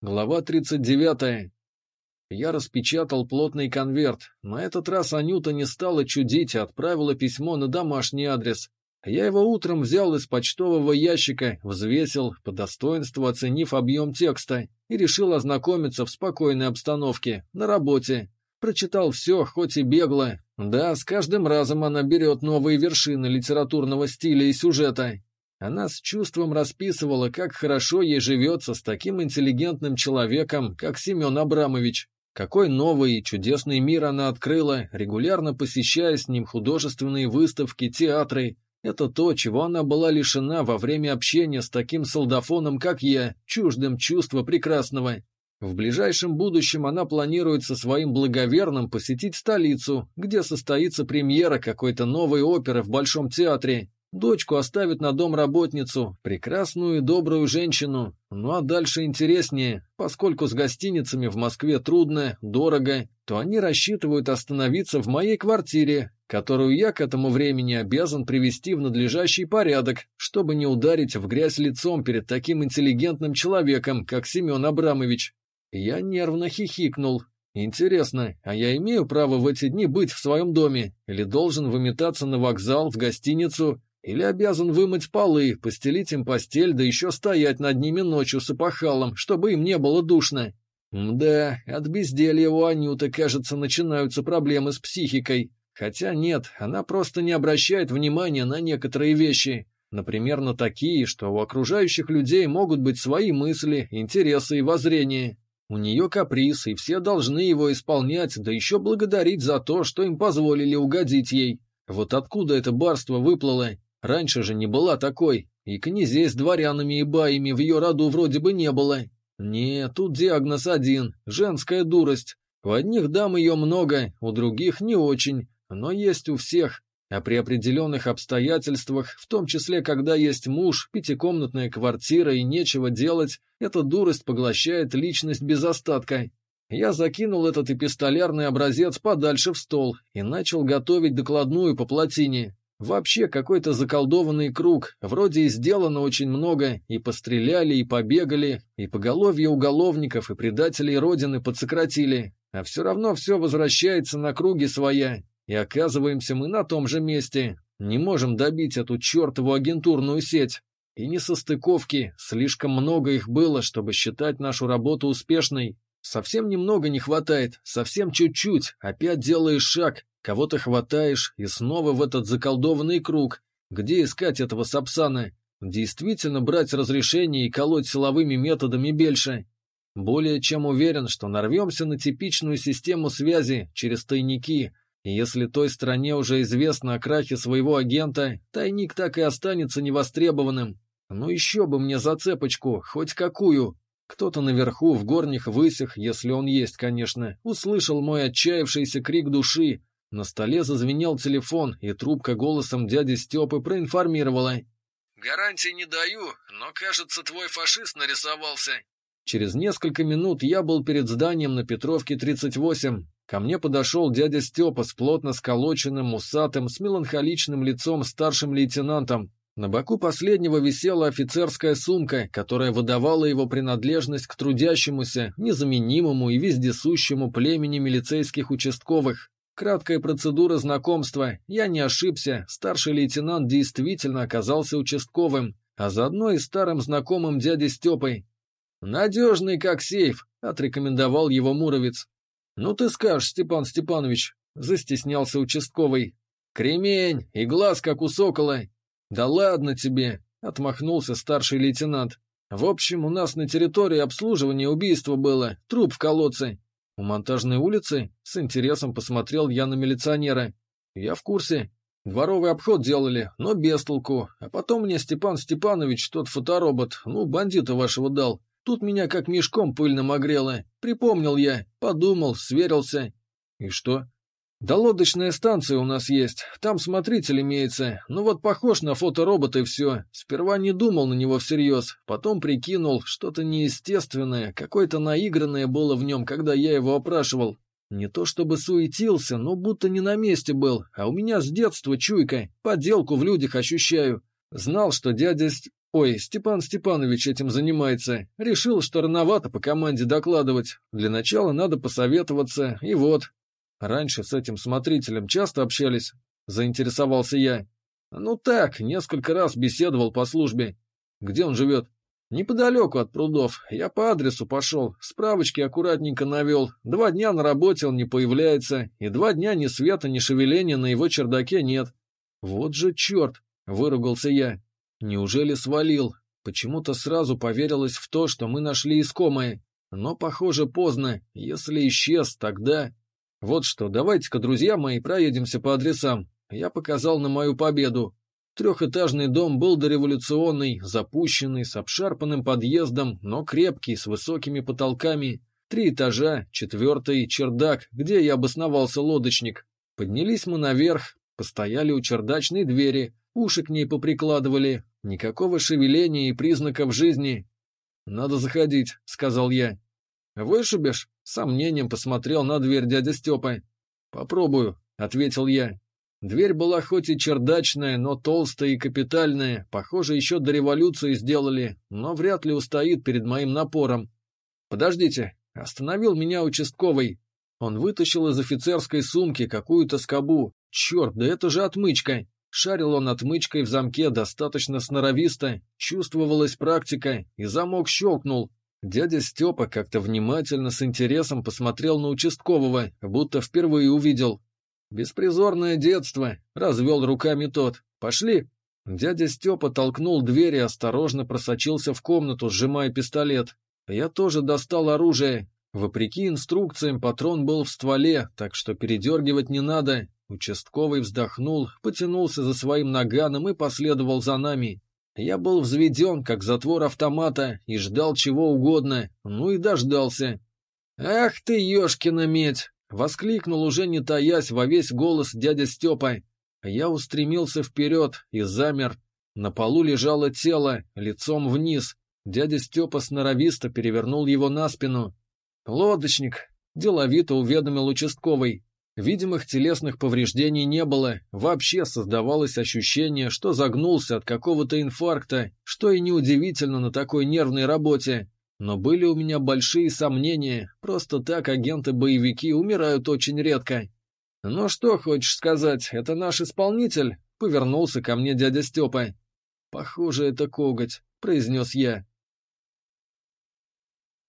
Глава 39. Я распечатал плотный конверт. На этот раз Анюта не стала чудить и отправила письмо на домашний адрес. Я его утром взял из почтового ящика, взвесил, по достоинству оценив объем текста, и решил ознакомиться в спокойной обстановке, на работе. Прочитал все, хоть и бегло. Да, с каждым разом она берет новые вершины литературного стиля и сюжета. Она с чувством расписывала, как хорошо ей живется с таким интеллигентным человеком, как Семен Абрамович. Какой новый и чудесный мир она открыла, регулярно посещая с ним художественные выставки, театры. Это то, чего она была лишена во время общения с таким солдафоном, как я, чуждым чувства прекрасного. В ближайшем будущем она планирует со своим благоверным посетить столицу, где состоится премьера какой-то новой оперы в Большом театре. Дочку оставит на домработницу, прекрасную и добрую женщину. Ну а дальше интереснее, поскольку с гостиницами в Москве трудно, дорого, то они рассчитывают остановиться в моей квартире, которую я к этому времени обязан привести в надлежащий порядок, чтобы не ударить в грязь лицом перед таким интеллигентным человеком, как Семен Абрамович. Я нервно хихикнул. Интересно, а я имею право в эти дни быть в своем доме? Или должен выметаться на вокзал, в гостиницу? Или обязан вымыть полы, постелить им постель, да еще стоять над ними ночью с опахалом, чтобы им не было душно? Да, от безделья у Анюты, кажется, начинаются проблемы с психикой. Хотя нет, она просто не обращает внимания на некоторые вещи. Например, на такие, что у окружающих людей могут быть свои мысли, интересы и воззрения. У нее каприз, и все должны его исполнять, да еще благодарить за то, что им позволили угодить ей. Вот откуда это барство выплыло? Раньше же не была такой, и князей с дворянами и баями в ее роду вроде бы не было. Нет, тут диагноз один – женская дурость. У одних дам ее много, у других не очень, но есть у всех. А при определенных обстоятельствах, в том числе когда есть муж, пятикомнатная квартира и нечего делать, эта дурость поглощает личность без остатка. Я закинул этот эпистолярный образец подальше в стол и начал готовить докладную по плотине. Вообще какой-то заколдованный круг, вроде и сделано очень много, и постреляли, и побегали, и поголовье уголовников, и предателей Родины подсократили, а все равно все возвращается на круги своя, и оказываемся мы на том же месте, не можем добить эту чертову агентурную сеть. И несостыковки, слишком много их было, чтобы считать нашу работу успешной. Совсем немного не хватает, совсем чуть-чуть, опять делаешь шаг, кого-то хватаешь и снова в этот заколдованный круг. Где искать этого Сапсана? Действительно брать разрешение и колоть силовыми методами Бельша? Более чем уверен, что нарвемся на типичную систему связи через тайники, и если той стране уже известно о крахе своего агента, тайник так и останется невостребованным. Ну еще бы мне зацепочку, хоть какую. Кто-то наверху, в горних высях, если он есть, конечно, услышал мой отчаявшийся крик души. На столе зазвенел телефон, и трубка голосом дяди Степы проинформировала. «Гарантий не даю, но, кажется, твой фашист нарисовался». Через несколько минут я был перед зданием на Петровке, 38. Ко мне подошел дядя Степа с плотно сколоченным, усатым, с меланхоличным лицом старшим лейтенантом. На боку последнего висела офицерская сумка, которая выдавала его принадлежность к трудящемуся, незаменимому и вездесущему племени милицейских участковых. Краткая процедура знакомства. Я не ошибся, старший лейтенант действительно оказался участковым, а заодно и старым знакомым дядей Степой. «Надежный как сейф», — отрекомендовал его Муромец. «Ну ты скажешь, Степан Степанович», — застеснялся участковый. «Кремень и глаз как у сокола». «Да ладно тебе», — отмахнулся старший лейтенант. «В общем, у нас на территории обслуживания убийство было, труп в колодце». «У Монтажной улицы?» — с интересом посмотрел я на милиционера. «Я в курсе. Дворовый обход делали, но без толку. А потом мне Степан Степанович, тот фоторобот, бандита вашего дал. Тут меня как мешком пыльным огрело. Припомнил я, подумал, сверился». «И что?» «Да лодочная станция у нас есть, там смотритель имеется, вот похож на фоторобота и все. Сперва не думал на него всерьез, потом прикинул, что-то неестественное, какое-то наигранное было в нем, когда я его опрашивал. Не то чтобы суетился, но будто не на месте был, а у меня с детства чуйка, подделку в людях ощущаю. Знал, что дядя Ой, Степан Степанович этим занимается. Решил, что рановато по команде докладывать. Для начала надо посоветоваться, и вот. Раньше с этим смотрителем часто общались? Заинтересовался я. Ну так, несколько раз беседовал по службе. Где он живет? Неподалеку от прудов. Я по адресу пошел, справочки аккуратненько навел. 2 дня на работе он не появляется, и 2 дня ни света, ни шевеления на его чердаке нет. Вот же черт, выругался я. Неужели свалил? Почему-то сразу поверилось в то, что мы нашли искомое. Но, похоже, поздно. Если исчез, тогда... Вот что, давайте-ка, друзья мои, проедемся по адресам. Я показал на мою победу. 3-этажный дом был дореволюционный, запущенный, с обшарпанным подъездом, но крепкий, с высокими потолками. 3 этажа, 4-й чердак, где я обосновался лодочник. Поднялись мы наверх, постояли у чердачной двери, уши к ней поприкладывали. Никакого шевеления и признаков жизни. «Надо заходить», — сказал я. «Вышибешь?» — с сомнением посмотрел на дверь дядя Степа. «Попробую», — ответил я. Дверь была хоть и чердачная, но толстая и капитальная, похоже, еще до революции сделали, но вряд ли устоит перед моим напором. «Подождите», — остановил меня участковый. Он вытащил из офицерской сумки какую-то скобу. «Черт, да это же отмычка!» Шарил он отмычкой в замке достаточно сноровисто, чувствовалась практика, и замок щелкнул. Дядя Степа как-то внимательно, с интересом посмотрел на участкового, будто впервые увидел. «Беспризорное детство», — развел руками тот. «Пошли». Дядя Степа толкнул дверь и осторожно просочился в комнату, сжимая пистолет. Я тоже достал оружие. Вопреки инструкциям, патрон был в стволе, так что передергивать не надо. Участковый вздохнул, потянулся за своим наганом и последовал за нами. Я был взведен, как затвор автомата, и ждал чего угодно, ну и дождался. «Ах ты, ешкина медь!» — воскликнул, уже не таясь, во весь голос дядя Степа. Я устремился вперед и замер. На полу лежало тело, лицом вниз. Дядя Степа сноровисто перевернул его на спину. «Лодочник!» — деловито уведомил участковый. Видимых телесных повреждений не было, вообще создавалось ощущение, что загнулся от какого-то инфаркта, что и неудивительно на такой нервной работе. Но были у меня большие сомнения, просто так агенты-боевики умирают очень редко. «Ну что хочешь сказать, это наш исполнитель?» — повернулся ко мне дядя Степа. «Похоже, это коготь», — произнес я.